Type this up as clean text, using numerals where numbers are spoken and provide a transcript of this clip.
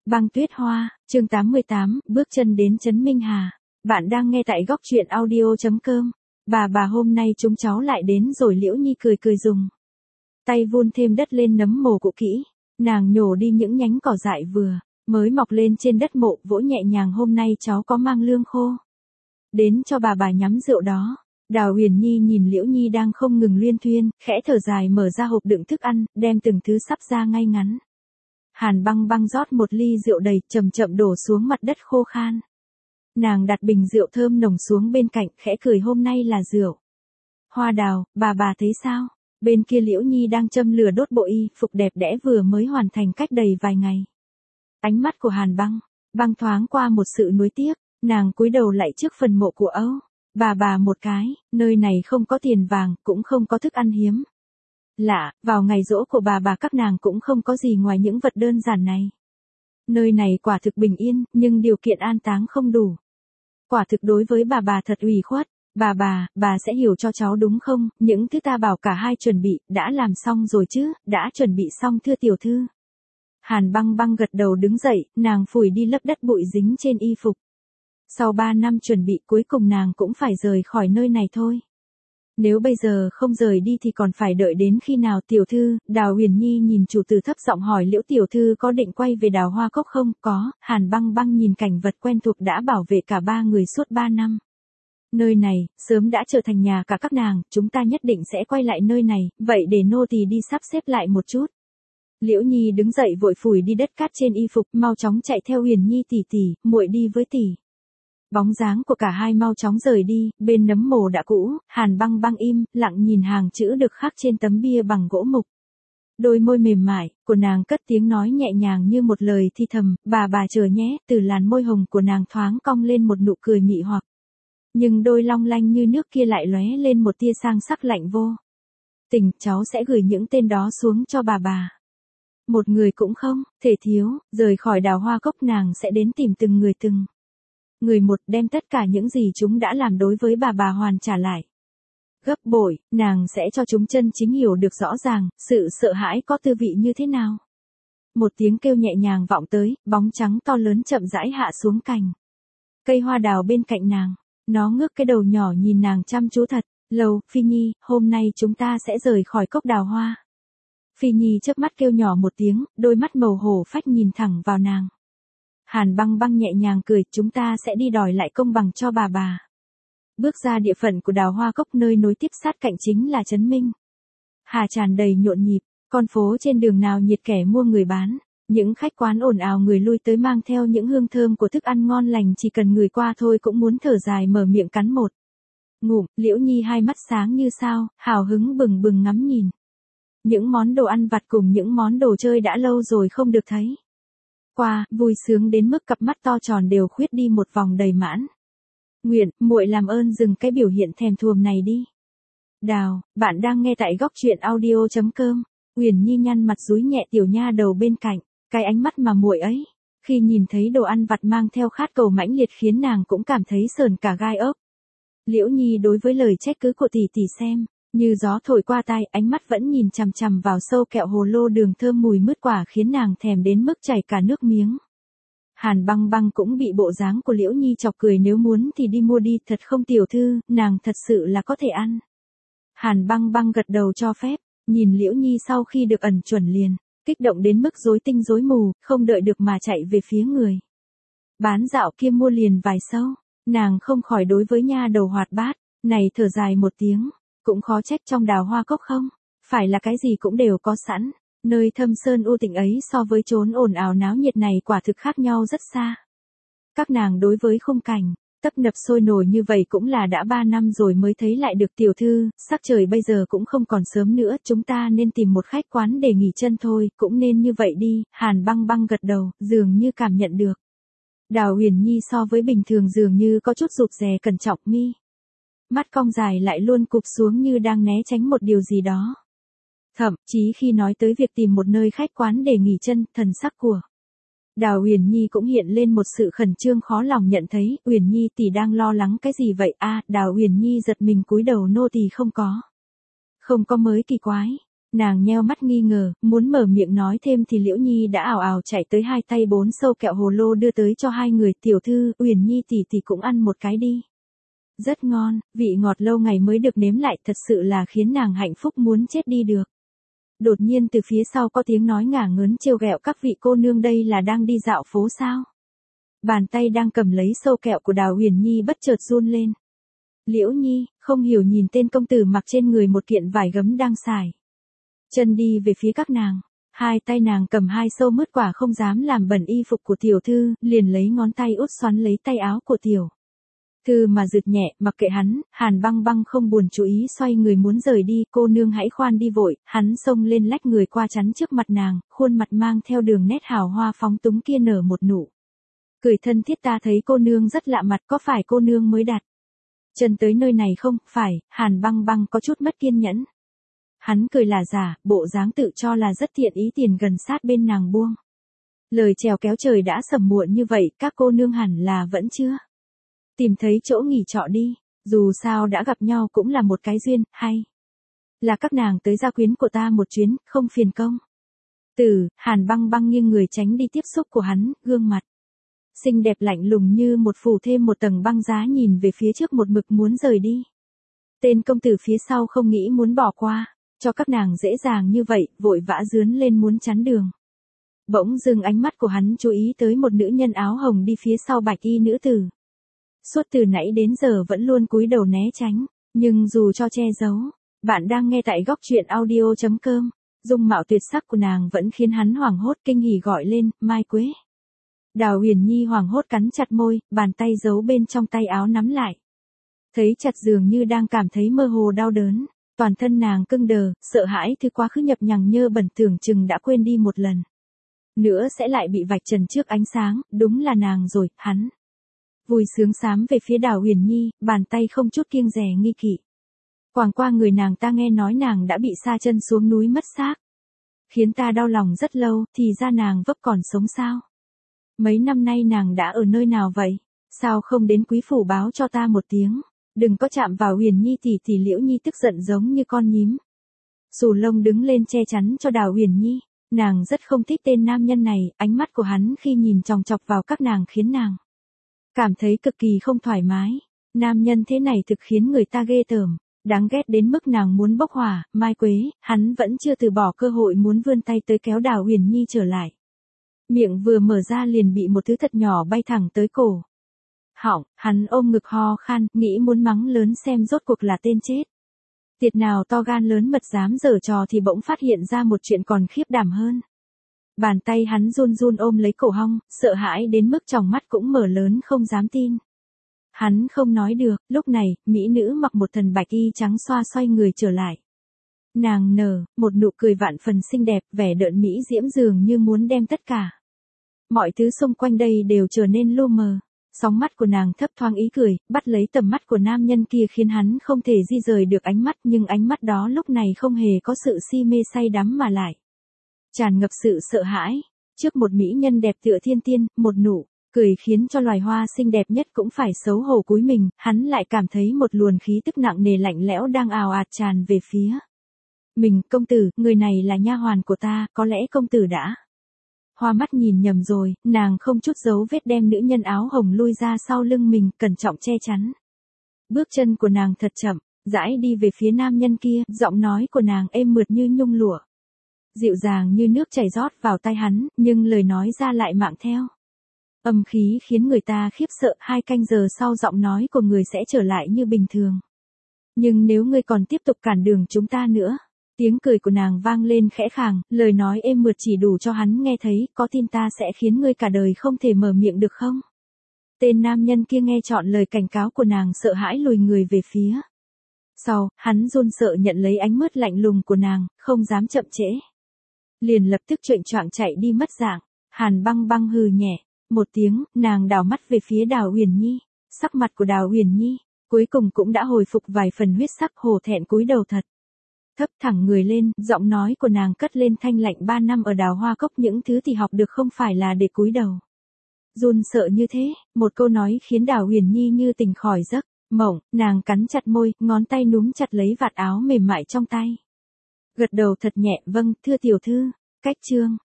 Băng tuyết hoa, chương 88, bước chân đến Trấn Minh Hà. Bạn đang nghe tại góc truyện audio.com. Bà hôm nay chúng cháu lại đến rồi. Liễu Nhi cười cười dùng tay vun thêm đất lên nấm mồ cũ kỹ. Nàng nhổ đi những nhánh cỏ dại vừa mới mọc lên trên đất mộ, vỗ nhẹ nhàng. Hôm nay cháu có mang lương khô đến cho bà nhắm rượu đó. Đào Huyền Nhi nhìn Liễu Nhi đang không ngừng luyên thuyên, khẽ thở dài mở ra hộp đựng thức ăn, đem từng thứ sắp ra ngay ngắn. Hàn Băng rót một ly rượu đầy, chậm chậm đổ xuống mặt đất khô khan. Nàng đặt bình rượu thơm nồng xuống bên cạnh, khẽ cười. Hôm nay là rượu hoa đào, bà thấy sao? Bên kia Liễu Nhi đang châm lửa đốt bộ y phục đẹp đẽ vừa mới hoàn thành cách đầy vài ngày. Ánh mắt của Hàn Băng thoáng qua một sự nuối tiếc, nàng cúi đầu lại trước phần mộ của Âu. Bà một cái, nơi này không có tiền vàng, cũng không có thức ăn hiếm lạ, vào ngày giỗ của bà các nàng cũng không có gì ngoài những vật đơn giản này. Nơi này quả thực bình yên, nhưng điều kiện an táng không đủ. Quả thực đối với bà thật ủy khuất. Bà sẽ hiểu cho cháu đúng không? Những thứ ta bảo cả hai chuẩn bị, đã làm xong rồi chứ? Đã chuẩn bị xong thưa tiểu thư. Hàn Băng gật đầu đứng dậy, nàng phủi đi lớp đất bụi dính trên y phục. Sau 3 năm chuẩn bị, cuối cùng nàng cũng phải rời khỏi nơi này thôi. Nếu bây giờ không rời đi thì còn phải đợi đến khi nào? Tiểu thư, Đào Huyền Nhi nhìn chủ tử thấp giọng hỏi. Liễu tiểu thư có định quay về Đào Hoa Cốc không? Có. Hàn Băng nhìn cảnh vật quen thuộc đã bảo vệ cả ba người suốt 3 năm. Nơi này, sớm đã trở thành nhà cả các nàng, chúng ta nhất định sẽ quay lại nơi này, vậy để nô tỳ đi sắp xếp lại một chút. Liễu Nhi đứng dậy vội phủi đi đất cát trên y phục, mau chóng chạy theo. Huyền Nhi tỷ, muội đi với tỷ. Bóng dáng của cả hai mau chóng rời đi, bên nấm mồ đã cũ, Hàn Băng im, lặng nhìn hàng chữ được khắc trên tấm bia bằng gỗ mục. Đôi môi mềm mại của nàng cất tiếng nói nhẹ nhàng như một lời thi thầm, bà chờ nhé. Từ làn môi hồng của nàng thoáng cong lên một nụ cười mị hoặc. Nhưng đôi long lanh như nước kia lại lóe lên một tia sang sắc lạnh vô tình. Cháu sẽ gửi những tên đó xuống cho bà. Một người cũng không thể thiếu. Rời khỏi Đào Hoa Cốc, nàng sẽ đến tìm từng người một, đem tất cả những gì chúng đã làm đối với bà hoàn trả lại gấp bội. Nàng sẽ cho chúng chân chính hiểu được rõ ràng sự sợ hãi có tư vị như thế nào. Một tiếng kêu nhẹ nhàng vọng tới, bóng trắng to lớn chậm rãi hạ xuống cành cây hoa đào bên cạnh nàng. Nó ngước cái đầu nhỏ nhìn nàng chăm chú thật lâu. Phi Nhi, hôm nay chúng ta sẽ rời khỏi cốc đào hoa. Phi Nhi chớp mắt kêu nhỏ một tiếng, đôi mắt màu hổ phách nhìn thẳng vào nàng. Hàn Băng nhẹ nhàng cười, chúng ta sẽ đi đòi lại công bằng cho bà. Bước ra địa phận của Đào Hoa Cốc, nơi nối tiếp sát cạnh chính là Trấn Minh Hà tràn đầy nhộn nhịp, con phố trên đường nào nhiệt kẻ mua người bán. Những khách quán ồn ào người lui tới mang theo những hương thơm của thức ăn ngon lành, chỉ cần người qua thôi cũng muốn thở dài mở miệng cắn một ngụm. Liễu Nhi hai mắt sáng như sao, hào hứng bừng ngắm nhìn những món đồ ăn vặt cùng những món đồ chơi đã lâu rồi không được thấy qua, vui sướng đến mức cặp mắt to tròn đều khuyết đi một vòng đầy mãn nguyện. Muội làm ơn dừng cái biểu hiện thèm thuồng này đi. Đào, bạn đang nghe tại góc truyện audio.com. Huyền Nhi nhăn mặt dúi nhẹ tiểu nha đầu bên cạnh, cái ánh mắt mà muội ấy khi nhìn thấy đồ ăn vặt mang theo khát cầu mãnh liệt khiến nàng cũng cảm thấy sờn cả gai ốc. Liễu Nhi đối với lời trách cứ của tỷ xem như gió thổi qua tai, ánh mắt vẫn nhìn chằm vào sâu kẹo hồ lô đường thơm mùi mứt quả khiến nàng thèm đến mức chảy cả nước miếng. Hàn Băng cũng bị bộ dáng của Liễu Nhi chọc cười. Nếu muốn thì đi mua đi. Thật không tiểu thư, nàng thật sự là có thể ăn. Hàn Băng gật đầu cho phép, nhìn Liễu Nhi sau khi được ẩn chuẩn liền kích động đến mức rối tinh rối mù, không đợi được mà chạy về phía người bán dạo kia mua liền vài sâu. Nàng không khỏi đối với nha đầu hoạt bát này thở dài một tiếng. Cũng khó trách trong Đào Hoa Cốc không phải là cái gì cũng đều có sẵn. Nơi thâm sơn u tĩnh ấy so với chốn ồn ào náo nhiệt này quả thực khác nhau rất xa. Các nàng đối với khung cảnh tấp nập sôi nổi như vậy cũng là đã 3 năm rồi mới thấy lại được. Tiểu thư, sắc trời bây giờ cũng không còn sớm nữa, chúng ta nên tìm một khách quán để nghỉ chân thôi. Cũng nên như vậy đi. Hàn Băng gật đầu, dường như cảm nhận được Đào Huyền Nhi so với bình thường dường như có chút rụt rè cẩn trọng, mi mắt cong dài lại luôn cụp xuống như đang né tránh một điều gì đó. Thậm chí khi nói tới việc tìm một nơi khách quán để nghỉ chân, thần sắc của Đào Huyền Nhi cũng hiện lên một sự khẩn trương khó lòng nhận thấy. Huyền Nhi tỷ đang lo lắng cái gì vậy? Đào Huyền Nhi giật mình cúi đầu. Nô tỳ không có mới kỳ quái. Nàng nheo mắt nghi ngờ, muốn mở miệng nói thêm thì Liễu Nhi đã ào ào chạy tới, hai tay 4 sâu kẹo hồ lô đưa tới cho hai người. Tiểu thư, Uyển Nhi tỷ tỷ cũng ăn một cái đi. Rất ngon, vị ngọt lâu ngày mới được nếm lại, thật sự là khiến nàng hạnh phúc muốn chết đi được. Đột nhiên từ phía sau có tiếng nói ngả ngớn trêu ghẹo, các vị cô nương đây là đang đi dạo phố sao? Bàn tay đang cầm lấy sâu kẹo của Đào Uyển Nhi bất chợt run lên. Liễu Nhi, không hiểu nhìn tên công tử mặc trên người một kiện vải gấm đang xài chân đi về phía các nàng. Hai tay nàng cầm hai sâu mứt quả, không dám làm bẩn y phục của tiểu thư, liền lấy ngón tay út xoắn lấy tay áo của tiểu thư mà rượt nhẹ. Mặc kệ hắn, Hàn Băng Băng không buồn chú ý, xoay người muốn rời đi. Cô nương hãy khoan đi vội. Hắn xông lên lách người qua chắn trước mặt nàng, khuôn mặt mang theo đường nét hào hoa phóng túng kia nở một nụ cười thân thiết. Ta thấy cô nương rất lạ mặt, có phải cô nương mới đặt chân tới nơi này không? Phải. Hàn Băng Băng có chút mất kiên nhẫn. Hắn cười là giả, bộ dáng tự cho là rất thiện ý, tiền gần sát bên nàng buông lời chèo kéo. Trời đã sầm muộn như vậy, các cô nương hẳn là vẫn chưa tìm thấy chỗ nghỉ trọ đi. Dù sao đã gặp nhau cũng là một cái duyên, hay là các nàng tới gia quyến của ta một chuyến, không phiền công tử. Hàn Băng Băng nghiêng người tránh đi tiếp xúc của hắn, gương mặt xinh đẹp lạnh lùng như một phủ thêm một tầng băng giá, nhìn về phía trước một mực muốn rời đi. Tên công tử phía sau không nghĩ muốn bỏ qua cho các nàng dễ dàng như vậy, vội vã dướn lên muốn chắn đường. Bỗng dưng ánh mắt của hắn chú ý tới một nữ nhân áo hồng đi phía sau bạch y nữ tử. Suốt từ nãy đến giờ vẫn luôn cúi đầu né tránh, nhưng dù cho che giấu, bạn đang nghe tại góc truyện audio.com, dung mạo tuyệt sắc của nàng vẫn khiến hắn hoảng hốt, kinh hỉ gọi lên, Mai Quế. Đào Uyển Nhi hoảng hốt cắn chặt môi, bàn tay giấu bên trong tay áo nắm lại. Thấy chặt dường như đang cảm thấy mơ hồ đau đớn, toàn thân nàng cứng đờ, sợ hãi thứ quá khứ nhập nhằng nhơ bẩn, tưởng chừng đã quên đi một lần nữa sẽ lại bị vạch trần trước ánh sáng. Đúng là nàng rồi. Hắn vui sướng xám về phía Đào Uyển Nhi, bàn tay không chút kiêng dè nghi kỵ quàng qua người nàng. Ta nghe nói nàng đã bị sa chân xuống núi mất xác, khiến ta đau lòng rất lâu, thì ra nàng vấp còn sống sao? Mấy năm nay nàng đã ở nơi nào vậy? Sao không đến quý phủ báo cho ta một tiếng? Đừng có chạm vào Uyển Nhi tỷ tỷ. Liễu Nhi tức giận giống như con nhím xù lông đứng lên che chắn cho Đào Uyển Nhi. Nàng rất không thích tên nam nhân này, ánh mắt của hắn khi nhìn chòng chọc vào các nàng khiến nàng cảm thấy cực kỳ không thoải mái. Nam nhân thế này thực khiến người ta ghê tởm, đáng ghét đến mức nàng muốn bốc hỏa. Mai Quế, hắn vẫn chưa từ bỏ cơ hội muốn vươn tay tới kéo Đào Uyển Nhi trở lại. Miệng vừa mở ra liền bị một thứ thật nhỏ bay thẳng tới cổ họng. Hắn ôm ngực ho khan, nghĩ muốn mắng lớn xem rốt cuộc là tên chết tiệt nào to gan lớn mật dám giở trò, thì bỗng phát hiện ra một chuyện còn khiếp đảm hơn. Bàn tay hắn run run ôm lấy cổ họng, sợ hãi đến mức tròng mắt cũng mở lớn không dám tin. Hắn không nói được. Lúc này, mỹ nữ mặc một thần bạch y trắng xoay người trở lại. Nàng nở một nụ cười vạn phần xinh đẹp, vẻ đợn mỹ diễm dường như muốn đem tất cả mọi thứ xung quanh đây đều trở nên lu mờ. Sóng mắt của nàng thấp thoáng ý cười, bắt lấy tầm mắt của nam nhân kia khiến hắn không thể di rời được ánh mắt, nhưng ánh mắt đó lúc này không hề có sự si mê say đắm mà lại tràn ngập sự sợ hãi. Trước một mỹ nhân đẹp tựa thiên tiên, một nụ cười khiến cho loài hoa xinh đẹp nhất cũng phải xấu hổ cúi mình, hắn lại cảm thấy một luồng khí tức nặng nề lạnh lẽo đang ào ạt tràn về phía mình. Công tử, người này là nha hoàn của ta, có lẽ công tử đã hoa mắt nhìn nhầm rồi. Nàng không chút dấu vết đem nữ nhân áo hồng lui ra sau lưng mình, cẩn trọng che chắn. Bước chân của nàng thật chậm, rãi đi về phía nam nhân kia, giọng nói của nàng êm mượt như nhung lụa, dịu dàng như nước chảy rót vào tai hắn, nhưng lời nói ra lại mạng theo âm khí khiến người ta khiếp sợ. 2 canh giờ sau giọng nói của người sẽ trở lại như bình thường. Nhưng nếu ngươi còn tiếp tục cản đường chúng ta nữa. Tiếng cười của nàng vang lên khẽ khàng, lời nói êm mượt chỉ đủ cho hắn nghe thấy. Có tin ta sẽ khiến ngươi cả đời không thể mở miệng được không? Tên nam nhân kia nghe trọn lời cảnh cáo của nàng, sợ hãi lùi người về phía sau. Hắn run sợ nhận lấy ánh mắt lạnh lùng của nàng, không dám chậm trễ, liền lập tức chệch choạng chạy đi mất dạng. Hàn Băng Băng hừ nhẹ một tiếng, nàng đảo mắt về phía Đào Uyển Nhi. Sắc mặt của Đào Uyển Nhi cuối cùng cũng đã hồi phục vài phần huyết sắc, hổ thẹn cúi đầu thật thấp thẳng người lên, giọng nói của nàng cất lên thanh lạnh. 3 năm ở Đào Hoa Cốc, những thứ thì học được không phải là để cúi đầu run sợ như thế. Một câu nói khiến Đào Uyển Nhi như tỉnh khỏi giấc mộng, nàng cắn chặt môi, ngón tay núm chặt lấy vạt áo mềm mại trong tay. Gật đầu thật nhẹ, vâng, thưa tiểu thư. Cách chương.